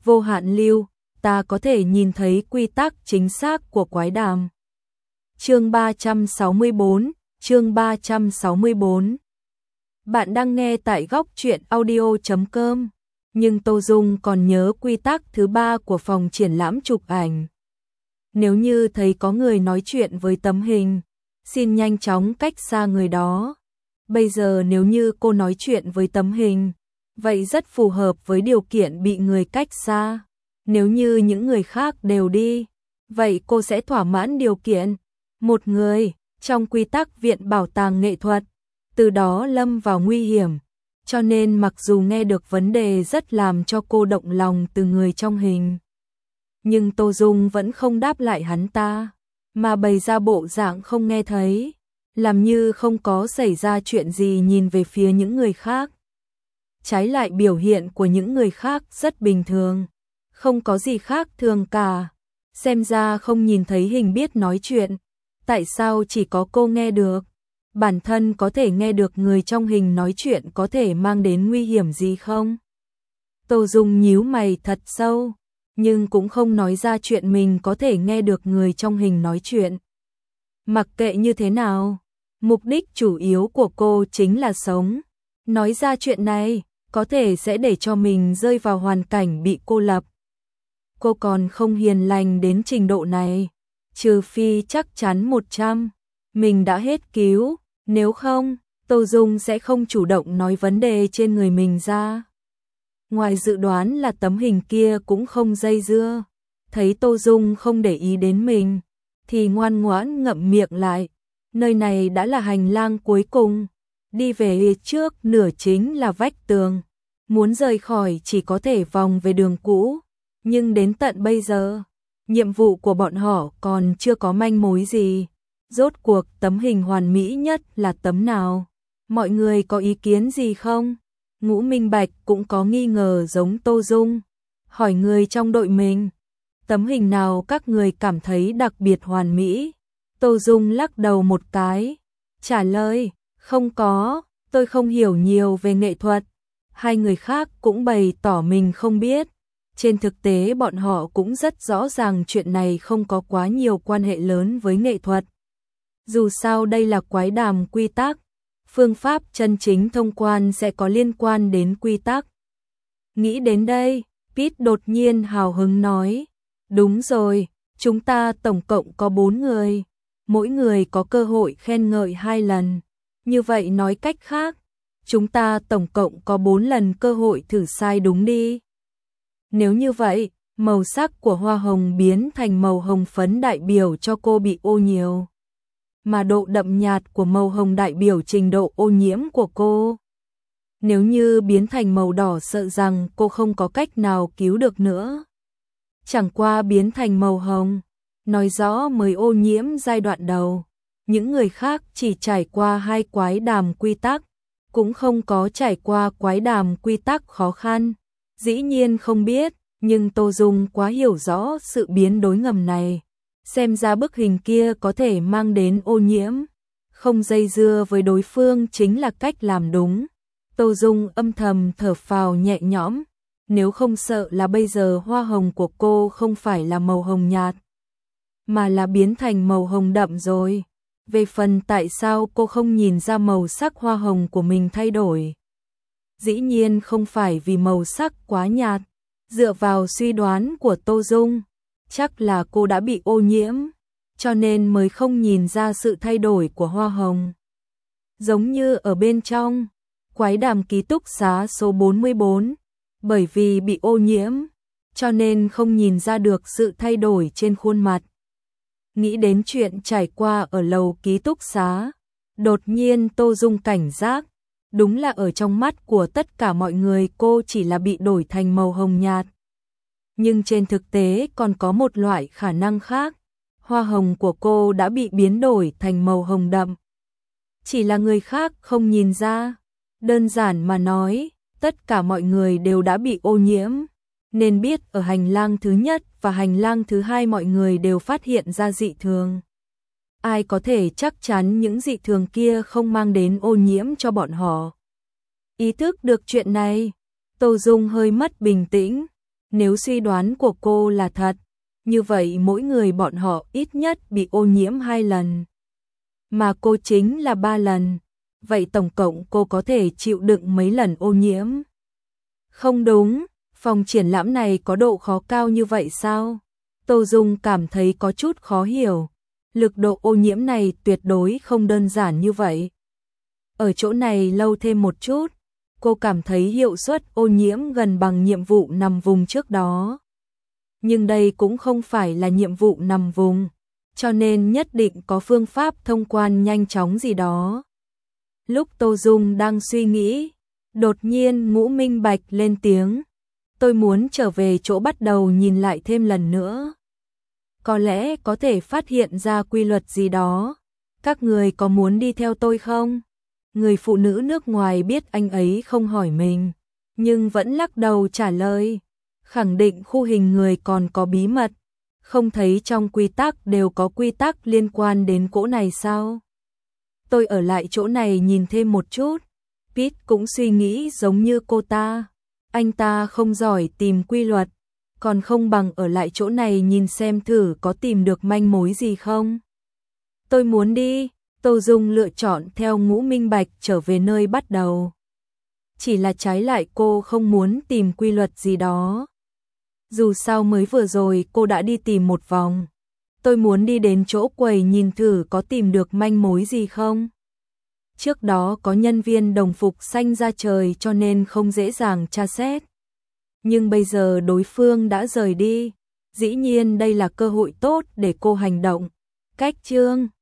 vô hạn lưu, ta có thể nhìn thấy quy tắc chính xác của quái đàm. Chương 364. Bạn đang nghe tại góc truyện audio.com. Nhưng Tô Dung còn nhớ quy tắc thứ 3 của phòng triển lãm chụp ảnh. Nếu như thấy có người nói chuyện với tấm hình, xin nhanh chóng cách xa người đó. Bây giờ nếu như cô nói chuyện với tấm hình, vậy rất phù hợp với điều kiện bị người cách xa. Nếu như những người khác đều đi, vậy cô sẽ thỏa mãn điều kiện một người trong quy tắc viện bảo tàng nghệ thuật, từ đó lâm vào nguy hiểm. Cho nên mặc dù nghe được vấn đề rất làm cho cô động lòng từ người trong hình, nhưng Tô Dung vẫn không đáp lại hắn ta, mà bày ra bộ dạng không nghe thấy, làm như không có xảy ra chuyện gì, nhìn về phía những người khác. Trái lại biểu hiện của những người khác rất bình thường, không có gì khác thường cả. Xem ra không nhìn thấy hình biết nói chuyện, tại sao chỉ có cô nghe được? Bản thân có thể nghe được người trong hình nói chuyện có thể mang đến nguy hiểm gì không? Tô Dung nhíu mày thật sâu, nhưng cũng không nói ra chuyện mình có thể nghe được người trong hình nói chuyện. Mặc kệ như thế nào, mục đích chủ yếu của cô chính là sống. Nói ra chuyện này, có thể sẽ để cho mình rơi vào hoàn cảnh bị cô lập. Cô còn không hiền lành đến trình độ này, trừ phi chắc chắn 100, mình đã hết cứu, nếu không, Tô Dung sẽ không chủ động nói vấn đề trên người mình ra. Ngoài dự đoán là tấm hình kia cũng không dây dưa, thấy Tô Dung không để ý đến mình, thì ngoan ngoãn ngậm miệng lại. Nơi này đã là hành lang cuối cùng, đi về trước nửa chính là vách tường, muốn rời khỏi chỉ có thể vòng về đường cũ. Nhưng đến tận bây giờ, nhiệm vụ của bọn họ còn chưa có manh mối gì. Rốt cuộc tấm hình hoàn mỹ nhất là tấm nào? Mọi người có ý kiến gì không? Ngũ Minh Bạch cũng có nghi ngờ giống Tô Dung, hỏi người trong đội mình, tấm hình nào các người cảm thấy đặc biệt hoàn mỹ? Tô Dung lắc đầu một cái, trả lời, không có, tôi không hiểu nhiều về nghệ thuật. Hai người khác cũng bày tỏ mình không biết. Trên thực tế bọn họ cũng rất rõ ràng chuyện này không có quá nhiều quan hệ lớn với nghệ thuật. Dù sao đây là quái đàm quy tắc, phương pháp chân chính thông quan sẽ có liên quan đến quy tắc. Nghĩ đến đây, Pete đột nhiên hào hứng nói, đúng rồi, chúng ta tổng cộng có 4 người, mỗi người có cơ hội khen ngợi 2 lần. Như vậy nói cách khác, chúng ta tổng cộng có 4 lần cơ hội thử sai đúng đi. Nếu như vậy, màu sắc của hoa hồng biến thành màu hồng phấn đại biểu cho cô bị ô nhiều, mà độ đậm nhạt của màu hồng đại biểu trình độ ô nhiễm của cô. Nếu như biến thành màu đỏ sợ rằng cô không có cách nào cứu được nữa. Chẳng qua biến thành màu hồng, nói rõ mới ô nhiễm giai đoạn đầu. Những người khác chỉ trải qua 2 quái đàm quy tắc, cũng không có trải qua quái đàm quy tắc khó khăn. Dĩ nhiên không biết, nhưng Tô Dung quá hiểu rõ sự biến đối ngầm này. Xem ra bức hình kia có thể mang đến ô nhiễm, không dây dưa với đối phương chính là cách làm đúng. Tô Dung âm thầm thở phào nhẹ nhõm, nếu không sợ là bây giờ hoa hồng của cô không phải là màu hồng nhạt, mà là biến thành màu hồng đậm rồi. Về phần tại sao cô không nhìn ra màu sắc hoa hồng của mình thay đổi, dĩ nhiên không phải vì màu sắc quá nhạt. Dựa vào suy đoán của Tô Dung, chắc là cô đã bị ô nhiễm, cho nên mới không nhìn ra sự thay đổi của hoa hồng. Giống như ở bên trong quái đàm ký túc xá số 44, bởi vì bị ô nhiễm, cho nên không nhìn ra được sự thay đổi trên khuôn mặt. Nghĩ đến chuyện trải qua ở lầu ký túc xá, đột nhiên Tô Dung cảnh giác. Đúng là ở trong mắt của tất cả mọi người cô chỉ là bị đổi thành màu hồng nhạt. Nhưng trên thực tế còn có một loại khả năng khác. Hoa hồng của cô đã bị biến đổi thành màu hồng đậm. Chỉ là người khác không nhìn ra. Đơn giản mà nói, tất cả mọi người đều đã bị ô nhiễm. Nên biết ở hành lang thứ nhất và hành lang thứ hai mọi người đều phát hiện ra dị thường. Ai có thể chắc chắn những dị thường kia không mang đến ô nhiễm cho bọn họ. Ý thức được chuyện này, Tô Dung hơi mất bình tĩnh. Nếu suy đoán của cô là thật, như vậy mỗi người bọn họ ít nhất bị ô nhiễm 2 lần. Mà cô chính là 3 lần. Vậy tổng cộng cô có thể chịu đựng mấy lần ô nhiễm? Không đúng, phòng triển lãm này có độ khó cao như vậy sao? Tô Dung cảm thấy có chút khó hiểu. Lực độ ô nhiễm này tuyệt đối không đơn giản như vậy. Ở chỗ này lâu thêm một chút, cô cảm thấy hiệu suất ô nhiễm gần bằng nhiệm vụ nằm vùng trước đó. Nhưng đây cũng không phải là nhiệm vụ nằm vùng, cho nên nhất định có phương pháp thông quan nhanh chóng gì đó. Lúc Tô Dung đang suy nghĩ, đột nhiên Ngũ Minh Bạch lên tiếng. Tôi muốn trở về chỗ bắt đầu nhìn lại thêm lần nữa. Có lẽ có thể phát hiện ra quy luật gì đó. Các người có muốn đi theo tôi không? Người phụ nữ nước ngoài biết anh ấy không hỏi mình, nhưng vẫn lắc đầu trả lời. Khẳng định khu hình người còn có bí mật. Không thấy trong quy tắc đều có quy tắc liên quan đến cỗ này sao? Tôi ở lại chỗ này nhìn thêm một chút. Pete cũng suy nghĩ giống như cô ta. Anh ta không giỏi tìm quy luật, còn không bằng ở lại chỗ này nhìn xem thử có tìm được manh mối gì không. Tôi muốn đi. Tô Dung lựa chọn theo Ngũ Minh Bạch trở về nơi bắt đầu. Chỉ là trái lại cô không muốn tìm quy luật gì đó. Dù sao mới vừa rồi cô đã đi tìm một vòng. Tôi muốn đi đến chỗ quầy nhìn thử có tìm được manh mối gì không. Trước đó có nhân viên đồng phục xanh ra trời cho nên không dễ dàng tra xét. Nhưng bây giờ đối phương đã rời đi. Dĩ nhiên đây là cơ hội tốt để cô hành động. Cách chương